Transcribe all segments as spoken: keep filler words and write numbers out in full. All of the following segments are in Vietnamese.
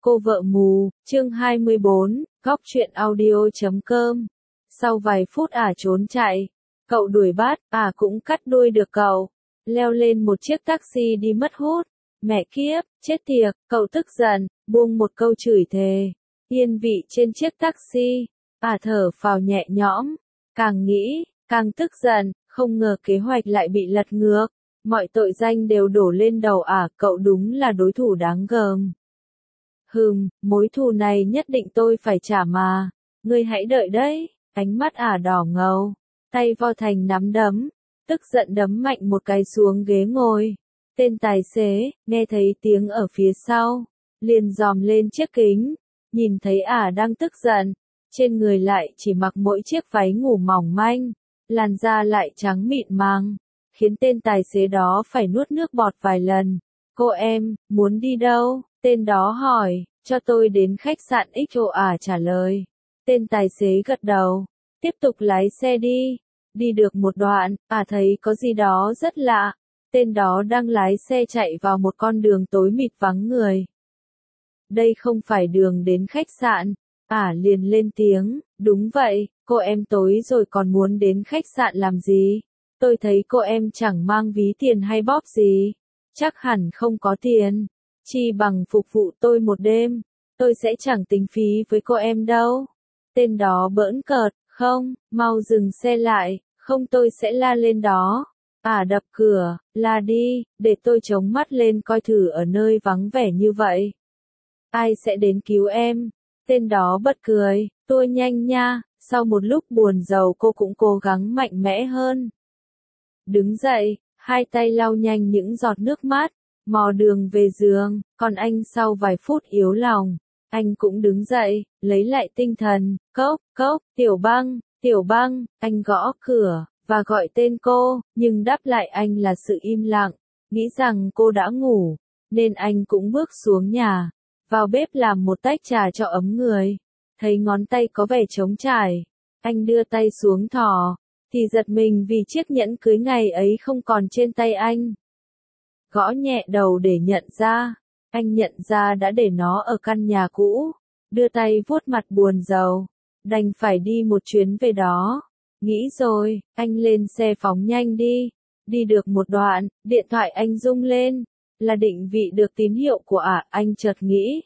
Cô vợ mù, chương hai mươi bốn, góc truyện audio chấm com. Sau vài phút ả trốn chạy, cậu đuổi bắt, ả cũng cắt đuôi được cậu. Leo lên một chiếc taxi đi mất hút. Mẹ kiếp, chết tiệt, cậu tức giận, buông một câu chửi thề. Yên vị trên chiếc taxi, ả thở phào nhẹ nhõm. Càng nghĩ, càng tức giận, không ngờ kế hoạch lại bị lật ngược. Mọi tội danh đều đổ lên đầu ả, cậu đúng là đối thủ đáng gờm. Hừm, mối thù này nhất định tôi phải trả mà. Ngươi hãy đợi đấy. Ánh mắt ả đỏ ngầu, tay vo thành nắm đấm, tức giận đấm mạnh một cái xuống ghế ngồi. Tên tài xế, nghe thấy tiếng ở phía sau, liền dòm lên chiếc kính, nhìn thấy ả đang tức giận, trên người lại chỉ mặc mỗi chiếc váy ngủ mỏng manh, làn da lại trắng mịn màng, khiến tên tài xế đó phải nuốt nước bọt vài lần. Cô em, muốn đi đâu? Tên đó hỏi, cho tôi đến khách sạn ích ô ả trả lời. Tên tài xế gật đầu, tiếp tục lái xe đi. Đi được một đoạn, ả thấy có gì đó rất lạ. Tên đó đang lái xe chạy vào một con đường tối mịt vắng người. Đây không phải đường đến khách sạn. Ả liền lên tiếng, đúng vậy, cô em tối rồi còn muốn đến khách sạn làm gì? Tôi thấy cô em chẳng mang ví tiền hay bóp gì. Chắc hẳn không có tiền. Chi bằng phục vụ tôi một đêm. Tôi sẽ chẳng tính phí với cô em đâu. Tên đó bỡn cợt, không, mau dừng xe lại, không tôi sẽ la lên đó. Ả đập cửa, la đi, để tôi chống mắt lên coi thử ở nơi vắng vẻ như vậy. Ai sẽ đến cứu em? Tên đó bật cười, tôi nhanh nha. Sau một lúc buồn rầu cô cũng cố gắng mạnh mẽ hơn. Đứng dậy, hai tay lau nhanh những giọt nước mắt, mò đường về giường, còn anh sau vài phút yếu lòng, anh cũng đứng dậy, lấy lại tinh thần, cốc, cốc, Tiểu Băng, Tiểu Băng, anh gõ cửa, và gọi tên cô, nhưng đáp lại anh là sự im lặng, nghĩ rằng cô đã ngủ, nên anh cũng bước xuống nhà, vào bếp làm một tách trà cho ấm người, thấy ngón tay có vẻ trống trải, anh đưa tay xuống thò, thì giật mình vì chiếc nhẫn cưới ngày ấy không còn trên tay anh. Gõ nhẹ đầu để nhận ra, anh nhận ra đã để nó ở căn nhà cũ, đưa tay vuốt mặt buồn rầu, đành phải đi một chuyến về đó. Nghĩ rồi, anh lên xe phóng nhanh đi, đi được một đoạn, điện thoại anh rung lên, là định vị được tín hiệu của ả, anh chợt nghĩ.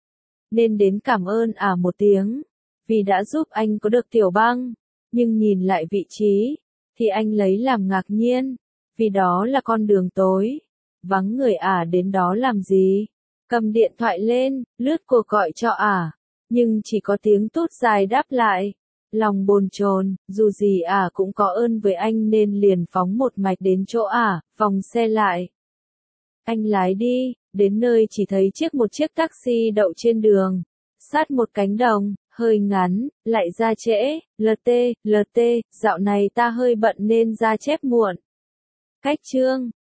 Nên đến cảm ơn ả một tiếng, vì đã giúp anh có được Tiểu Băng, nhưng nhìn lại vị trí, thì anh lấy làm ngạc nhiên, vì đó là con đường tối. Vắng người ả đến đó làm gì? Cầm điện thoại lên, lướt cuộc gọi cho ả, nhưng chỉ có tiếng tút dài đáp lại. Lòng bồn chồn, dù gì ả cũng có ơn với anh nên liền phóng một mạch đến chỗ ả, vòng xe lại. Anh lái đi, đến nơi chỉ thấy chiếc một chiếc taxi đậu trên đường, sát một cánh đồng, hơi ngắn, lại ra trễ, lờ tê, lờ tê, dạo này ta hơi bận nên ra chép muộn. Cách chương